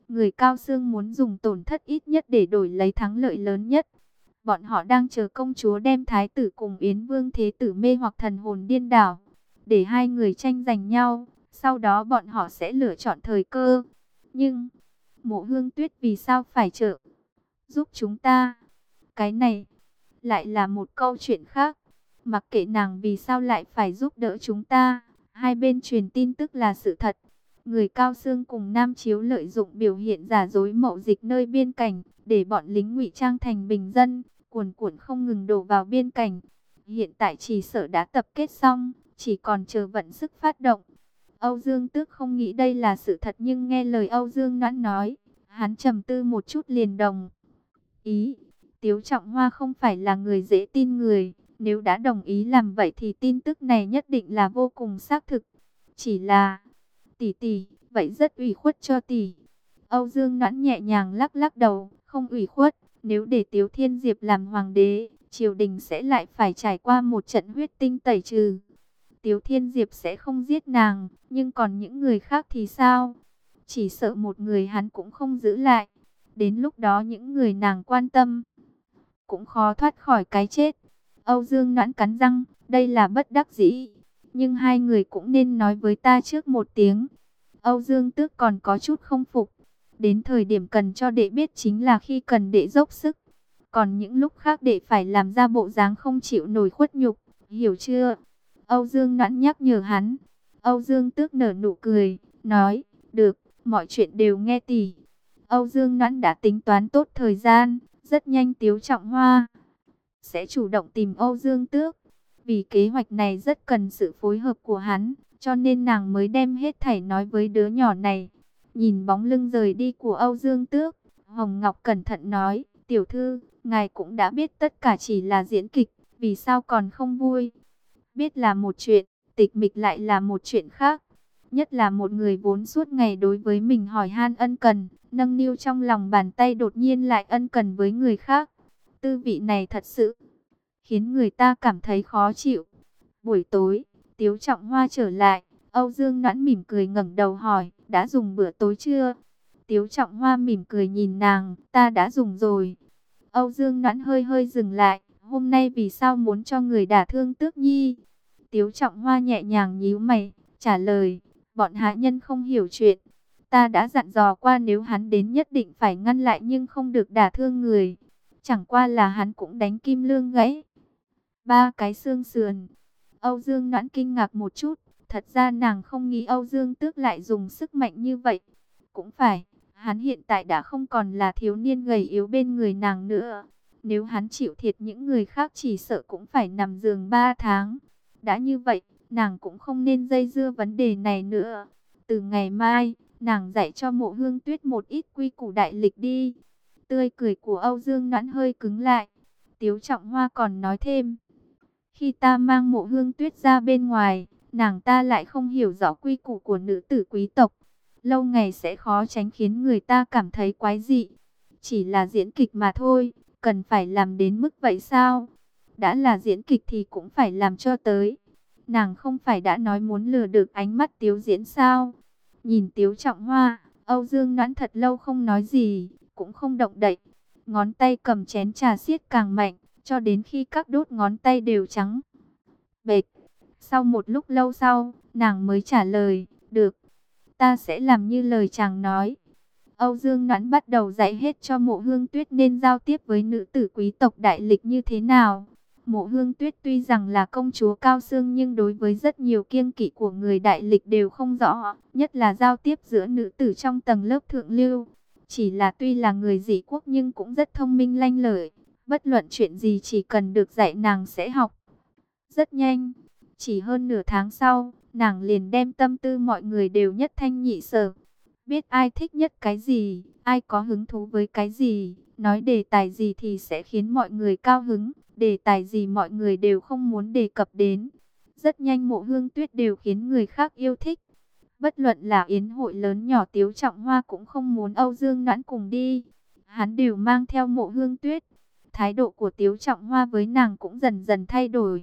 Người Cao Xương muốn dùng tổn thất ít nhất để đổi lấy thắng lợi lớn nhất. Bọn họ đang chờ công chúa đem thái tử cùng Yến Vương Thế Tử mê hoặc thần hồn điên đảo, để hai người tranh giành nhau, sau đó bọn họ sẽ lựa chọn thời cơ. Nhưng, Mộ Hương Tuyết vì sao phải trợ giúp chúng ta? Cái này lại là một câu chuyện khác. Mặc kệ nàng vì sao lại phải giúp đỡ chúng ta, hai bên truyền tin tức là sự thật. Người Cao Xương cùng Nam Chiếu lợi dụng biểu hiện giả dối mậu dịch nơi biên cảnh, để bọn lính ngụy trang thành bình dân, cuồn cuộn không ngừng đổ vào biên cảnh. Hiện tại chỉ sợ đã tập kết xong, chỉ còn chờ vận sức phát động. Âu Dương Tước không nghĩ đây là sự thật, nhưng nghe lời Âu Dương Noãn nói, hắn trầm tư một chút liền đồng ý. Tiếu Trọng Hoa không phải là người dễ tin người, nếu đã đồng ý làm vậy thì tin tức này nhất định là vô cùng xác thực. Chỉ là, tỷ tỷ, vậy rất ủy khuất cho tỷ. Âu Dương Noãn nhẹ nhàng lắc lắc đầu, không ủy khuất, nếu để Tiếu Thiên Diệp làm hoàng đế, triều đình sẽ lại phải trải qua một trận huyết tinh tẩy trừ. Tiếu Thiên Diệp sẽ không giết nàng, nhưng còn những người khác thì sao? Chỉ sợ một người hắn cũng không giữ lại. Đến lúc đó những người nàng quan tâm cũng khó thoát khỏi cái chết. Âu Dương Noãn cắn răng, đây là bất đắc dĩ, nhưng hai người cũng nên nói với ta trước một tiếng. Âu Dương Tước còn có chút không phục. Đến thời điểm cần cho đệ biết chính là khi cần đệ dốc sức. Còn những lúc khác đệ phải làm ra bộ dáng không chịu nổi khuất nhục, hiểu chưa? Âu Dương Noãn nhắc nhở hắn. Âu Dương Tước nở nụ cười, nói, được, mọi chuyện đều nghe tỷ. Âu Dương Noãn đã tính toán tốt thời gian, rất nhanh Tiếu Trọng Hoa sẽ chủ động tìm Âu Dương Tước. Vì kế hoạch này rất cần sự phối hợp của hắn, cho nên nàng mới đem hết thảy nói với đứa nhỏ này. Nhìn bóng lưng rời đi của Âu Dương Tước, Hồng Ngọc cẩn thận nói, tiểu thư, ngài cũng đã biết tất cả chỉ là diễn kịch, vì sao còn không vui? Biết là một chuyện, tịch mịch lại là một chuyện khác. Nhất là một người vốn suốt ngày đối với mình hỏi han ân cần, nâng niu trong lòng bàn tay đột nhiên lại ân cần với người khác. Tư vị này thật sự khiến người ta cảm thấy khó chịu. Buổi tối, Tiếu Trọng Hoa trở lại, Âu Dương Noãn mỉm cười ngẩng đầu hỏi, đã dùng bữa tối chưa? Tiếu Trọng Hoa mỉm cười nhìn nàng, ta đã dùng rồi. Âu Dương Noãn hơi hơi dừng lại, hôm nay vì sao muốn cho người đả thương Tước Nhi? Tiếu Trọng Hoa nhẹ nhàng nhíu mày, trả lời, bọn hạ nhân không hiểu chuyện. Ta đã dặn dò qua nếu hắn đến nhất định phải ngăn lại nhưng không được đả thương người. Chẳng qua là hắn cũng đánh kim lương gãy ba cái xương sườn. Âu Dương Noãn kinh ngạc một chút, thật ra nàng không nghĩ Âu Dương Tước lại dùng sức mạnh như vậy. Cũng phải, hắn hiện tại đã không còn là thiếu niên gầy yếu bên người nàng nữa. Nếu hắn chịu thiệt những người khác chỉ sợ cũng phải nằm giường ba tháng. Đã như vậy, nàng cũng không nên dây dưa vấn đề này nữa. Từ ngày mai, nàng dạy cho Mộ Hương Tuyết một ít quy củ đại lịch đi. Tươi cười của Âu Dương Noãn hơi cứng lại. Tiếu Trọng Hoa còn nói thêm, khi ta mang Mộ Hương Tuyết ra bên ngoài, nàng ta lại không hiểu rõ quy củ của nữ tử quý tộc. Lâu ngày sẽ khó tránh khiến người ta cảm thấy quái dị. Chỉ là diễn kịch mà thôi, cần phải làm đến mức vậy sao? Đã là diễn kịch thì cũng phải làm cho tới. Nàng không phải đã nói muốn lừa được ánh mắt Tiếu Diễn sao? Nhìn Tiếu Trọng Hoa, Âu Dương Noãn thật lâu không nói gì, cũng không động đậy. Ngón tay cầm chén trà siết càng mạnh, cho đến khi các đốt ngón tay đều trắng bệch. Sau một lúc lâu sau, nàng mới trả lời, được, ta sẽ làm như lời chàng nói. Âu Dương Noãn bắt đầu dạy hết cho Mộ Hương Tuyết nên giao tiếp với nữ tử quý tộc đại lịch như thế nào. Mộ Hương Tuyết tuy rằng là công chúa Cao Xương nhưng đối với rất nhiều kiêng kỵ của người đại lịch đều không rõ, nhất là giao tiếp giữa nữ tử trong tầng lớp thượng lưu. Chỉ là tuy là người dị quốc nhưng cũng rất thông minh lanh lợi, bất luận chuyện gì chỉ cần được dạy nàng sẽ học rất nhanh. Chỉ hơn nửa tháng sau, nàng liền đem tâm tư mọi người đều nhất thanh nhị sở. Biết ai thích nhất cái gì, ai có hứng thú với cái gì, nói đề tài gì thì sẽ khiến mọi người cao hứng, đề tài gì mọi người đều không muốn đề cập đến. Rất nhanh Mộ Hương Tuyết đều khiến người khác yêu thích. Bất luận là yến hội lớn nhỏ Tiếu Trọng Hoa cũng không muốn Âu Dương Noãn cùng đi. Hắn đều mang theo Mộ Hương Tuyết. Thái độ của Tiếu Trọng Hoa với nàng cũng dần dần thay đổi.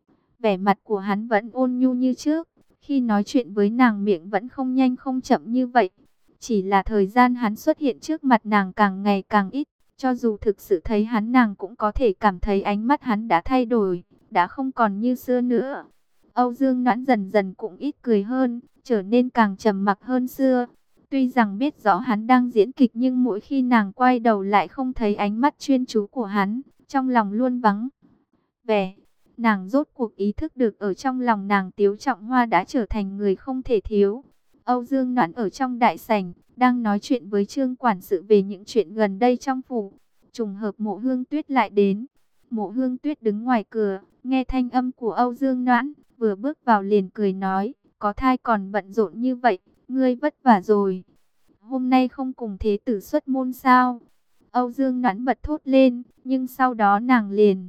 Vẻ mặt của hắn vẫn ôn nhu như trước. Khi nói chuyện với nàng miệng vẫn không nhanh không chậm như vậy. Chỉ là thời gian hắn xuất hiện trước mặt nàng càng ngày càng ít. Cho dù thực sự thấy hắn, nàng cũng có thể cảm thấy ánh mắt hắn đã thay đổi, đã không còn như xưa nữa. Âu Dương Noãn dần dần cũng ít cười hơn, trở nên càng trầm mặc hơn xưa. Tuy rằng biết rõ hắn đang diễn kịch, nhưng mỗi khi nàng quay đầu lại không thấy ánh mắt chuyên chú của hắn, trong lòng luôn vắng vẻ. Nàng rốt cuộc ý thức được ở trong lòng nàng, Tiếu Trọng Hoa đã trở thành người không thể thiếu. Âu Dương Noãn ở trong đại sảnh, đang nói chuyện với Trương quản sự về những chuyện gần đây trong phủ. Trùng hợp Mộ Hương Tuyết lại đến. Mộ Hương Tuyết đứng ngoài cửa, nghe thanh âm của Âu Dương Noãn, vừa bước vào liền cười nói, có thai còn bận rộn như vậy, ngươi vất vả rồi. Hôm nay không cùng thế tử xuất môn sao? Âu Dương Noãn bật thốt lên, nhưng sau đó nàng liền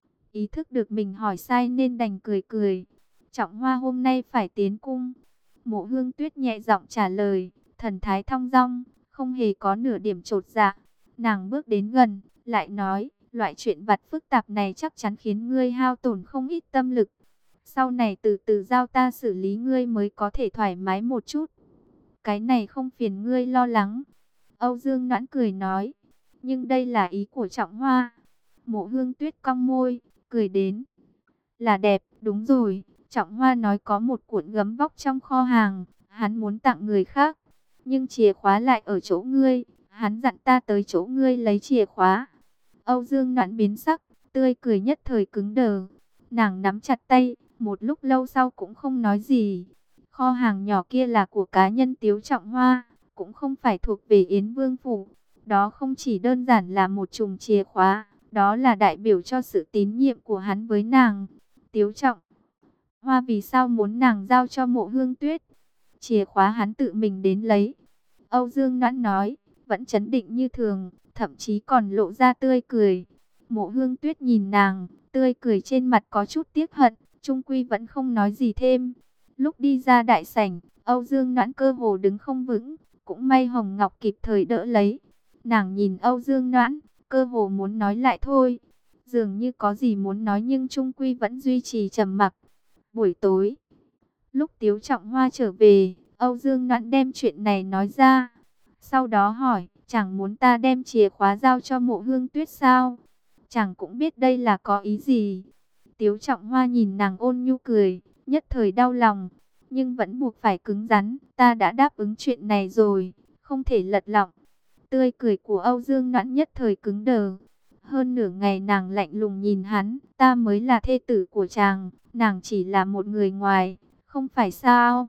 ý thức được mình hỏi sai nên đành cười cười. Trọng Hoa hôm nay phải tiến cung. Mộ Hương Tuyết nhẹ giọng trả lời, thần thái thong dong, không hề có nửa điểm chột dạ. Nàng bước đến gần, lại nói, loại chuyện vặt phức tạp này chắc chắn khiến ngươi hao tổn không ít tâm lực. Sau này từ từ giao ta xử lý, ngươi mới có thể thoải mái một chút. Cái này không phiền ngươi lo lắng. Âu Dương Noãn cười nói, nhưng đây là ý của Trọng Hoa. Mộ Hương Tuyết cong môi, cười đến là đẹp. Đúng rồi, Trọng Hoa nói có một cuộn gấm vóc trong kho hàng, hắn muốn tặng người khác, nhưng chìa khóa lại ở chỗ ngươi. Hắn dặn ta tới chỗ ngươi lấy chìa khóa. Âu Dương Noãn biến sắc, tươi cười nhất thời cứng đờ. Nàng nắm chặt tay, một lúc lâu sau cũng không nói gì. Kho hàng nhỏ kia là của cá nhân Tiếu Trọng Hoa, cũng không phải thuộc về Yến Vương phủ. Đó không chỉ đơn giản là một chùm chìa khóa, đó là đại biểu cho sự tín nhiệm của hắn với nàng. Tiếu Trọng Hoa vì sao muốn nàng giao cho Mộ Hương Tuyết? Chìa khóa hắn tự mình đến lấy. Âu Dương Noãn nói, vẫn trấn định như thường, thậm chí còn lộ ra tươi cười. Mộ Hương Tuyết nhìn nàng, tươi cười trên mặt có chút tiếc hận, chung quy vẫn không nói gì thêm. Lúc đi ra đại sảnh, Âu Dương Noãn cơ hồ đứng không vững, cũng may Hồng Ngọc kịp thời đỡ lấy. Nàng nhìn Âu Dương Noãn, cơ hồ muốn nói lại thôi. Dường như có gì muốn nói nhưng chung quy vẫn duy trì trầm mặc. Buổi tối, lúc Tiếu Trọng Hoa trở về, Âu Dương Noãn đem chuyện này nói ra. Sau đó hỏi, chẳng muốn ta đem chìa khóa giao cho Mộ Hương Tuyết sao? Chẳng cũng biết đây là có ý gì. Tiếu Trọng Hoa nhìn nàng ôn nhu cười, nhất thời đau lòng, nhưng vẫn buộc phải cứng rắn. Ta đã đáp ứng chuyện này rồi, không thể lật lọng. Tươi cười của Âu Dương Noãn nhất thời cứng đờ. Hơn nửa ngày nàng lạnh lùng nhìn hắn, ta mới là thê tử của chàng, nàng chỉ là một người ngoài, không phải sao?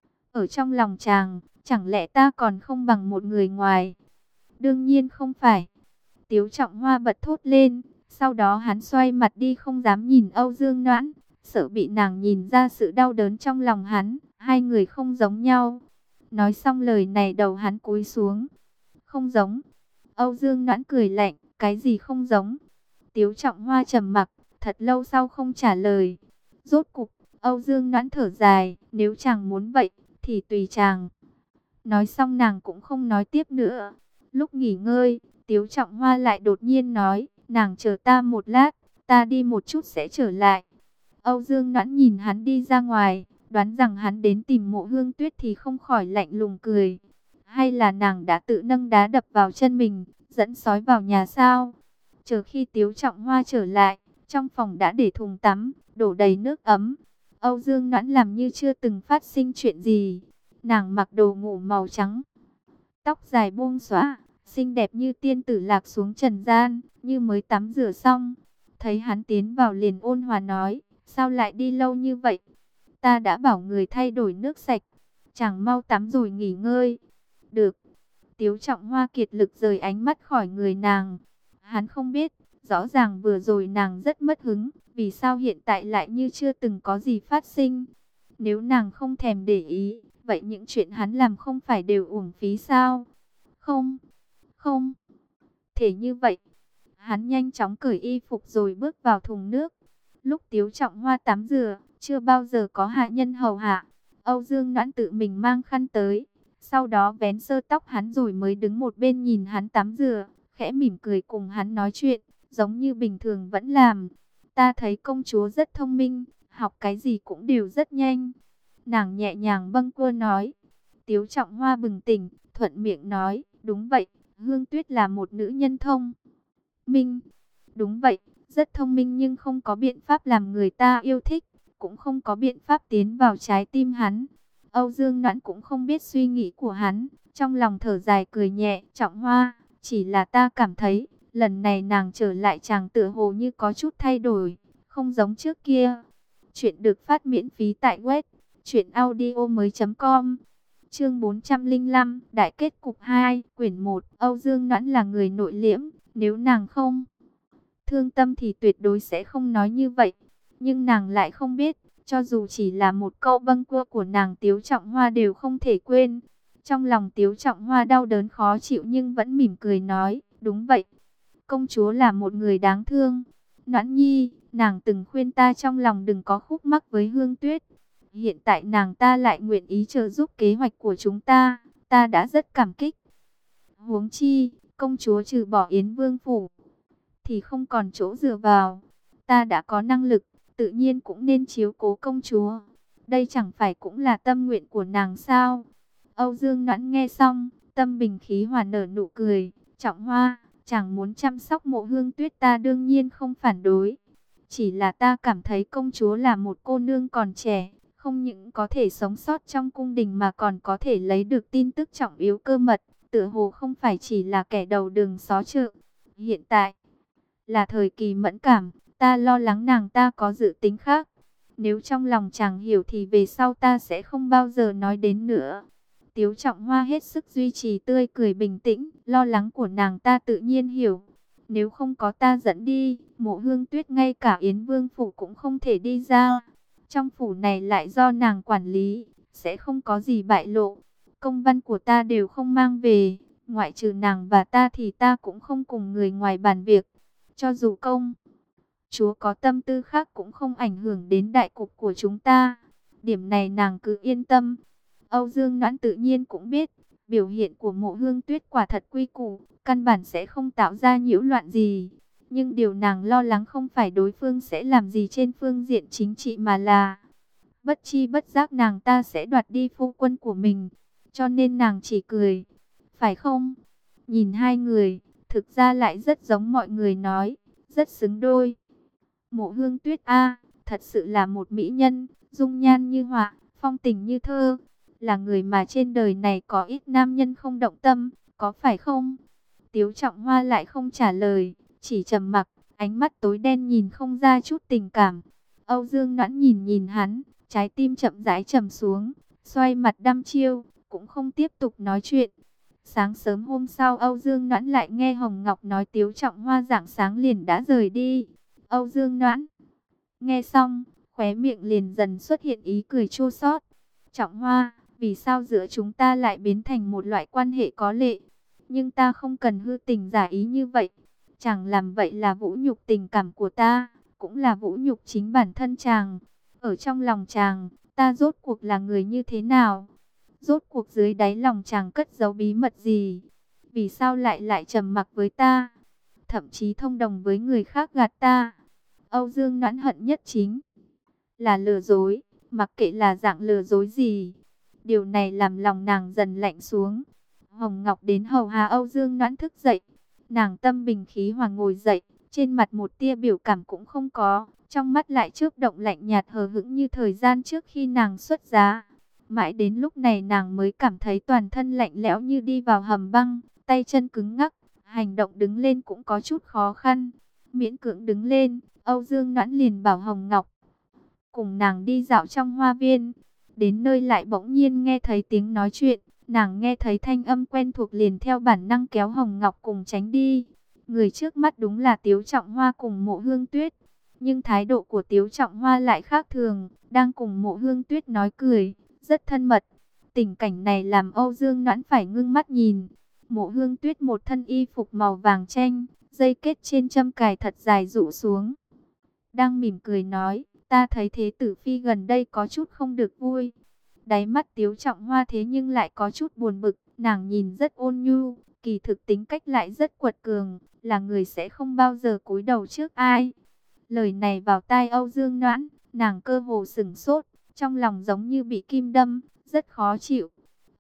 Ở trong lòng chàng, chẳng lẽ ta còn không bằng một người ngoài? Đương nhiên không phải. Tiếu Trọng Hoa bật thốt lên, sau đó hắn xoay mặt đi không dám nhìn Âu Dương Noãn, sợ bị nàng nhìn ra sự đau đớn trong lòng hắn, hai người không giống nhau. Nói xong lời này đầu hắn cúi xuống. Không giống. Âu Dương Noãn cười lạnh, cái gì không giống? Tiếu Trọng Hoa trầm mặc, thật lâu sau không trả lời. Rốt cục, Âu Dương Noãn thở dài, nếu chàng muốn vậy, thì tùy chàng. Nói xong nàng cũng không nói tiếp nữa. Lúc nghỉ ngơi, Tiếu Trọng Hoa lại đột nhiên nói, nàng chờ ta một lát, ta đi một chút sẽ trở lại. Âu Dương Noãn nhìn hắn đi ra ngoài, đoán rằng hắn đến tìm Mộ Hương Tuyết thì không khỏi lạnh lùng cười. Hay là nàng đã tự nâng đá đập vào chân mình, dẫn sói vào nhà sao? Chờ khi Tiếu Trọng Hoa trở lại, trong phòng đã để thùng tắm, đổ đầy nước ấm. Âu Dương Noãn làm như chưa từng phát sinh chuyện gì. Nàng mặc đồ ngủ màu trắng, tóc dài buông xõa, xinh đẹp như tiên tử lạc xuống trần gian, như mới tắm rửa xong. Thấy hắn tiến vào liền ôn hòa nói, sao lại đi lâu như vậy? Ta đã bảo người thay đổi nước sạch, chàng mau tắm rồi nghỉ ngơi. Được. Tiếu Trọng Hoa kiệt lực rời ánh mắt khỏi người nàng. Hắn không biết, rõ ràng vừa rồi nàng rất mất hứng, vì sao hiện tại lại như chưa từng có gì phát sinh. Nếu nàng không thèm để ý, vậy những chuyện hắn làm không phải đều uổng phí sao? Không, không thể như vậy. Hắn nhanh chóng cởi y phục rồi bước vào thùng nước. Lúc Tiếu Trọng Hoa tắm rửa, chưa bao giờ có hạ nhân hầu hạ. Âu Dương Noãn tự mình mang khăn tới, sau đó vén sơ tóc hắn rồi mới đứng một bên nhìn hắn tắm rửa, khẽ mỉm cười cùng hắn nói chuyện, giống như bình thường vẫn làm. Ta thấy công chúa rất thông minh, học cái gì cũng đều rất nhanh. Nàng nhẹ nhàng bâng quơ nói. Tiếu Trọng Hoa bừng tỉnh, thuận miệng nói, đúng vậy, Hương Tuyết là một nữ nhân thông minh. Đúng vậy, rất thông minh nhưng không có biện pháp làm người ta yêu thích, cũng không có biện pháp tiến vào trái tim hắn. Âu Dương Noãn cũng không biết suy nghĩ của hắn, trong lòng thở dài cười nhẹ, Trọng Hoa, chỉ là ta cảm thấy, lần này nàng trở lại chàng tựa hồ như có chút thay đổi, không giống trước kia. Chuyện được phát miễn phí tại web truyện audio mới chấm com. Chương bốn trăm lẻ lăm, Đại kết cục hai, quyển một. Âu Dương Noãn là người nội liễm, nếu nàng không thương tâm thì tuyệt đối sẽ không nói như vậy. Nhưng nàng lại không biết, cho dù chỉ là một câu bâng quơ của nàng, Tiếu Trọng Hoa đều không thể quên. Trong lòng Tiếu Trọng Hoa đau đớn khó chịu nhưng vẫn mỉm cười nói, đúng vậy, công chúa là một người đáng thương. Noãn nhi, nàng từng khuyên ta trong lòng đừng có khúc mắc với Hương Tuyết. Hiện tại nàng ta lại nguyện ý trợ giúp kế hoạch của chúng ta, ta đã rất cảm kích. Huống chi, công chúa trừ bỏ Yến Vương phủ thì không còn chỗ dựa vào. Ta đã có năng lực, tự nhiên cũng nên chiếu cố công chúa. Đây chẳng phải cũng là tâm nguyện của nàng sao? Âu Dương Noãn nghe xong, tâm bình khí hòa nở nụ cười. Trọng Hoa, chàng muốn chăm sóc Mộ Hương Tuyết ta đương nhiên không phản đối. Chỉ là ta cảm thấy công chúa là một cô nương còn trẻ, không những có thể sống sót trong cung đình mà còn có thể lấy được tin tức trọng yếu cơ mật, tựa hồ không phải chỉ là kẻ đầu đường xó chợ. Hiện tại là thời kỳ mẫn cảm, ta lo lắng nàng ta có dự tính khác. Nếu trong lòng chàng hiểu thì về sau ta sẽ không bao giờ nói đến nữa. Tiếu Trọng Hoa hết sức duy trì tươi cười bình tĩnh, lo lắng của nàng ta tự nhiên hiểu. Nếu không có ta dẫn đi, Mộ Hương Tuyết ngay cả Yến Vương phủ cũng không thể đi ra. Trong phủ này lại do nàng quản lý, sẽ không có gì bại lộ. Công văn của ta đều không mang về, ngoại trừ nàng và ta thì ta cũng không cùng người ngoài bàn việc. Cho dù công chúa có tâm tư khác cũng không ảnh hưởng đến đại cục của chúng ta. Điểm này nàng cứ yên tâm. Âu Dương Noãn tự nhiên cũng biết, biểu hiện của Mộ Hương Tuyết quả thật quy củ, căn bản sẽ không tạo ra nhiễu loạn gì. Nhưng điều nàng lo lắng không phải đối phương sẽ làm gì trên phương diện chính trị mà là bất chi bất giác nàng ta sẽ đoạt đi phu quân của mình. Cho nên nàng chỉ cười. Phải không? Nhìn hai người, thực ra lại rất giống mọi người nói, rất xứng đôi. Mộ Hương Tuyết a, thật sự là một mỹ nhân, dung nhan như họa, phong tình như thơ, là người mà trên đời này có ít nam nhân không động tâm, có phải không? Tiếu Trọng Hoa lại không trả lời, chỉ trầm mặc, ánh mắt tối đen nhìn không ra chút tình cảm. Âu Dương Noãn nhìn nhìn hắn, trái tim chậm rãi trầm xuống, xoay mặt đăm chiêu, cũng không tiếp tục nói chuyện. Sáng sớm hôm sau Âu Dương Noãn lại nghe Hồng Ngọc nói Tiếu Trọng Hoa rạng sáng liền đã rời đi. Âu Dương Noãn nghe xong, khóe miệng liền dần xuất hiện ý cười chua xót. Trọng Hoa, vì sao giữa chúng ta lại biến thành một loại quan hệ có lệ? Nhưng ta không cần hư tình giả ý như vậy. Chàng làm vậy là vũ nhục tình cảm của ta, cũng là vũ nhục chính bản thân chàng. Ở trong lòng chàng, ta rốt cuộc là người như thế nào? Rốt cuộc dưới đáy lòng chàng cất giấu bí mật gì? Vì sao lại lại trầm mặc với ta? Thậm chí thông đồng với người khác gạt ta? Âu Dương Noãn hận nhất chính là lừa dối, mặc kệ là dạng lừa dối gì. Điều này làm lòng nàng dần lạnh xuống. Hồng Ngọc đến hầu hạ Âu Dương Noãn thức dậy. Nàng tâm bình khí hòa ngồi dậy, trên mặt một tia biểu cảm cũng không có, trong mắt lại chớp động lạnh nhạt hờ hững như thời gian trước khi nàng xuất giá. Mãi đến lúc này nàng mới cảm thấy toàn thân lạnh lẽo như đi vào hầm băng, tay chân cứng ngắc, hành động đứng lên cũng có chút khó khăn. Miễn cưỡng đứng lên, Âu Dương Noãn liền bảo Hồng Ngọc cùng nàng đi dạo trong hoa viên. Đến nơi lại bỗng nhiên nghe thấy tiếng nói chuyện, nàng nghe thấy thanh âm quen thuộc liền theo bản năng kéo Hồng Ngọc cùng tránh đi. Người trước mắt đúng là Tiếu Trọng Hoa cùng Mộ Hương Tuyết, nhưng thái độ của Tiếu Trọng Hoa lại khác thường, đang cùng Mộ Hương Tuyết nói cười, rất thân mật. Tình cảnh này làm Âu Dương Noãn phải ngưng mắt nhìn. Mộ Hương Tuyết một thân y phục màu vàng chanh, dây kết trên châm cài thật dài rũ xuống, đang mỉm cười nói, ta thấy thế tử phi gần đây có chút không được vui. Đáy mắt Tiếu Trọng Hoa thế nhưng lại có chút buồn bực, nàng nhìn rất ôn nhu, kỳ thực tính cách lại rất quật cường, là người sẽ không bao giờ cúi đầu trước ai. Lời này vào tai Âu Dương Noãn, nàng cơ hồ sửng sốt, trong lòng giống như bị kim đâm, rất khó chịu.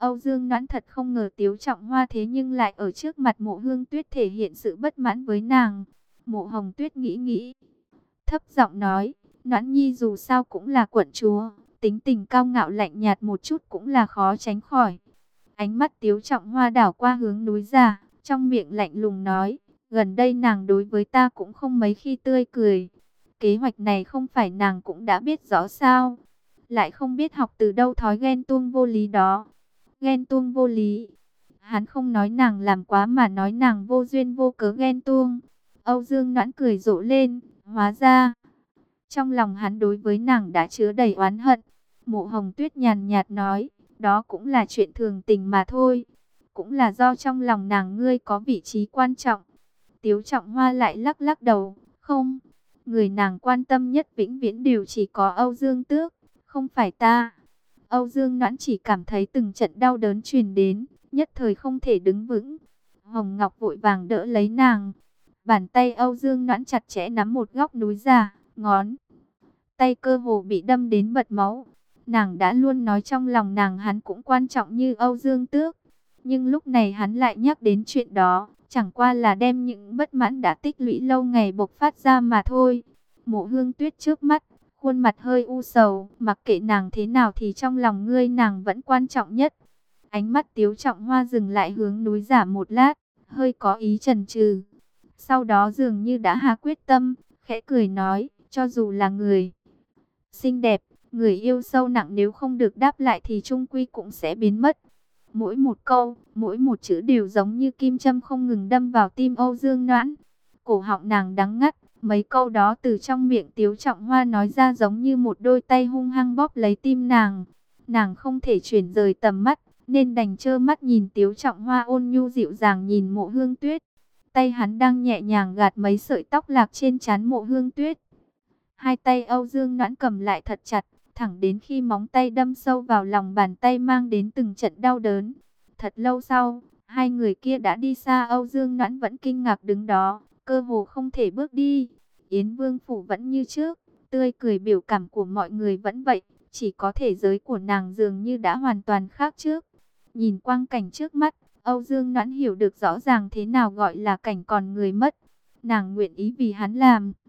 Âu Dương Noãn thật không ngờ Tiếu Trọng Hoa thế nhưng lại ở trước mặt Mộ Hương Tuyết thể hiện sự bất mãn với nàng. Mộ Hồng Tuyết nghĩ nghĩ, thấp giọng nói, Noãn Nhi dù sao cũng là quận chúa, tính tình cao ngạo lạnh nhạt một chút cũng là khó tránh khỏi. Ánh mắt Tiếu Trọng Hoa đảo qua hướng núi giả, trong miệng lạnh lùng nói, gần đây nàng đối với ta cũng không mấy khi tươi cười. Kế hoạch này không phải nàng cũng đã biết rõ sao, lại không biết học từ đâu thói ghen tuông vô lý đó. Ghen tuông vô lý, hắn không nói nàng làm quá mà nói nàng vô duyên vô cớ ghen tuông. Âu Dương Noãn cười rộ lên, hóa ra trong lòng hắn đối với nàng đã chứa đầy oán hận. Mộ Hồng Tuyết nhàn nhạt nói, đó cũng là chuyện thường tình mà thôi, cũng là do trong lòng nàng ngươi có vị trí quan trọng. Tiếu Trọng Hoa lại lắc lắc đầu, không, người nàng quan tâm nhất vĩnh viễn đều chỉ có Âu Dương Tước, không phải ta. Âu Dương Noãn chỉ cảm thấy từng trận đau đớn truyền đến, nhất thời không thể đứng vững. Hồng Ngọc vội vàng đỡ lấy nàng. Bàn tay Âu Dương Noãn chặt chẽ nắm một góc núi giả, ngón tay cơ hồ bị đâm đến bật máu. Nàng đã luôn nói trong lòng nàng hắn cũng quan trọng như Âu Dương Tước, nhưng lúc này hắn lại nhắc đến chuyện đó, chẳng qua là đem những bất mãn đã tích lũy lâu ngày bộc phát ra mà thôi. Mộ Hương Tuyết trước mắt, khuôn mặt hơi u sầu, mặc kệ nàng thế nào thì trong lòng ngươi nàng vẫn quan trọng nhất. Ánh mắt Tiếu Trọng Hoa dừng lại hướng núi giả một lát, hơi có ý chần chừ. Sau đó dường như đã hạ quyết tâm, khẽ cười nói, cho dù là người xinh đẹp, người yêu sâu nặng nếu không được đáp lại thì chung quy cũng sẽ biến mất. Mỗi một câu, mỗi một chữ đều giống như kim châm không ngừng đâm vào tim Âu Dương Noãn. Cổ họng nàng đắng ngắt, mấy câu đó từ trong miệng Tiếu Trọng Hoa nói ra giống như một đôi tay hung hăng bóp lấy tim nàng. Nàng không thể chuyển rời tầm mắt, nên đành trơ mắt nhìn Tiếu Trọng Hoa ôn nhu dịu dàng nhìn Mộ Hương Tuyết. Tay hắn đang nhẹ nhàng gạt mấy sợi tóc lạc trên trán Mộ Hương Tuyết. Hai tay Âu Dương Noãn cầm lại thật chặt, thẳng đến khi móng tay đâm sâu vào lòng bàn tay mang đến từng trận đau đớn. Thật lâu sau, hai người kia đã đi xa. Âu Dương Noãn vẫn kinh ngạc đứng đó, cơ hồ không thể bước đi. Yến Vương Phủ vẫn như trước, tươi cười biểu cảm của mọi người vẫn vậy, chỉ có thể giới của nàng dường như đã hoàn toàn khác trước. Nhìn quang cảnh trước mắt, Âu Dương Noãn hiểu được rõ ràng thế nào gọi là cảnh còn người mất. Nàng nguyện ý vì hắn làm